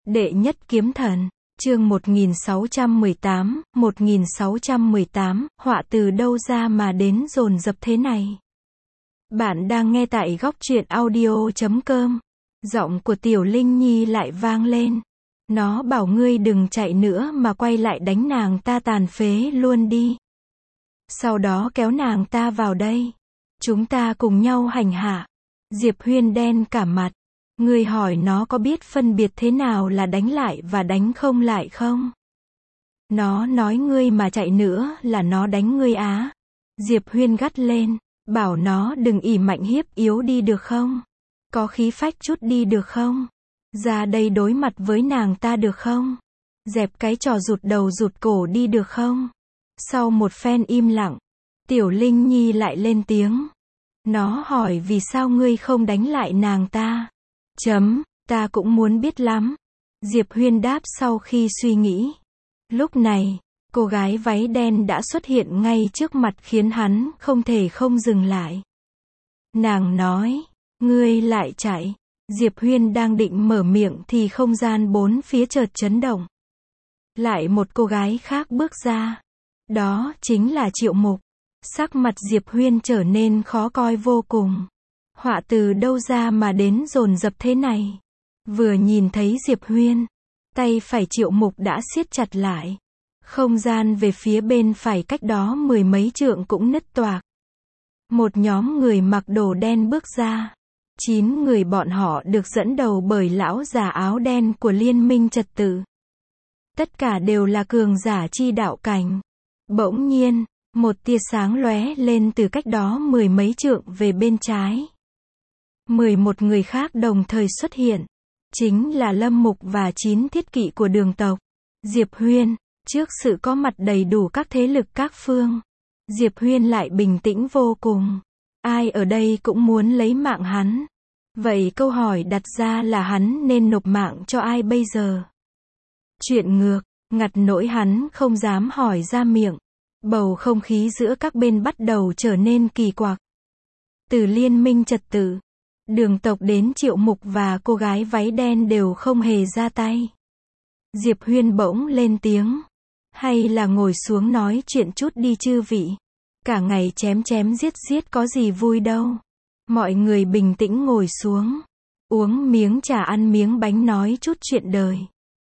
Đệ nhất kiếm thần, chương 1618, họa từ đâu ra mà đến dồn dập thế này. Bạn đang nghe tại góc truyện audio.com. Giọng của Tiểu Linh Nhi lại vang lên. Nó bảo ngươi đừng chạy nữa mà quay lại đánh nàng ta tàn phế luôn đi. Sau đó kéo nàng ta vào đây. Chúng ta cùng nhau hành hạ. Diệp Huyên đen cả mặt. Ngươi hỏi nó có biết phân biệt thế nào là đánh lại và đánh không lại không? Nó nói ngươi mà chạy nữa là nó đánh ngươi á. Diệp Huyên gắt lên, bảo nó đừng ỉ mạnh hiếp yếu đi được không? Có khí phách chút đi được không? Ra đây đối mặt với nàng ta được không? Dẹp cái trò rụt đầu rụt cổ đi được không? Sau một phen im lặng, Tiểu Linh Nhi lại lên tiếng. Nó hỏi vì sao ngươi không đánh lại nàng ta? Ta cũng muốn biết lắm. Diệp Huyên đáp sau khi suy nghĩ. Lúc này, cô gái váy đen đã xuất hiện ngay trước mặt khiến hắn không thể không dừng lại. Nàng nói, ngươi lại chạy. Diệp Huyên đang định mở miệng thì không gian bốn phía chợt chấn động. Lại một cô gái khác bước ra. Đó chính là Triệu Mục. Sắc mặt Diệp Huyên trở nên khó coi vô cùng. Họa từ đâu ra mà đến dồn dập thế này. Vừa nhìn thấy Diệp Huyên, tay phải Triệu Mục đã siết chặt lại. Không gian về phía bên phải cách đó mười mấy trượng cũng nứt toạc. Một nhóm người mặc đồ đen bước ra. 9 người bọn họ được dẫn đầu bởi lão già áo đen của Liên minh Trật tự. Tất cả đều là cường giả chi đạo cảnh. Bỗng nhiên, một tia sáng lóe lên từ cách đó mười mấy trượng về bên trái. 11 người khác đồng thời xuất hiện. Chính là Lâm Mục và 9 thiết kỵ của Đường tộc. Diệp Huyên, trước sự có mặt đầy đủ các thế lực các phương, Diệp Huyên lại bình tĩnh vô cùng. Ai ở đây cũng muốn lấy mạng hắn. Vậy câu hỏi đặt ra là hắn nên nộp mạng cho ai bây giờ? Chuyện ngược, ngặt nỗi hắn không dám hỏi ra miệng. Bầu không khí giữa các bên bắt đầu trở nên kỳ quặc. Từ Liên minh Trật tự, Đường tộc đến Triệu Mục và cô gái váy đen đều không hề ra tay. Diệp Huyên bỗng lên tiếng. Hay là ngồi xuống nói chuyện chút đi chư vị. Cả ngày chém chém giết giết có gì vui đâu. Mọi người bình tĩnh ngồi xuống. Uống miếng trà ăn miếng bánh nói chút chuyện đời.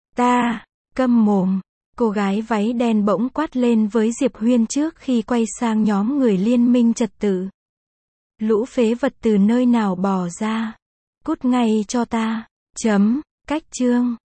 Câm mồm. Cô gái váy đen bỗng quát lên với Diệp Huyên trước khi quay sang nhóm người Liên minh Trật tự. Lũ phế vật từ nơi nào bò ra. Cút ngay cho ta. Cách chương.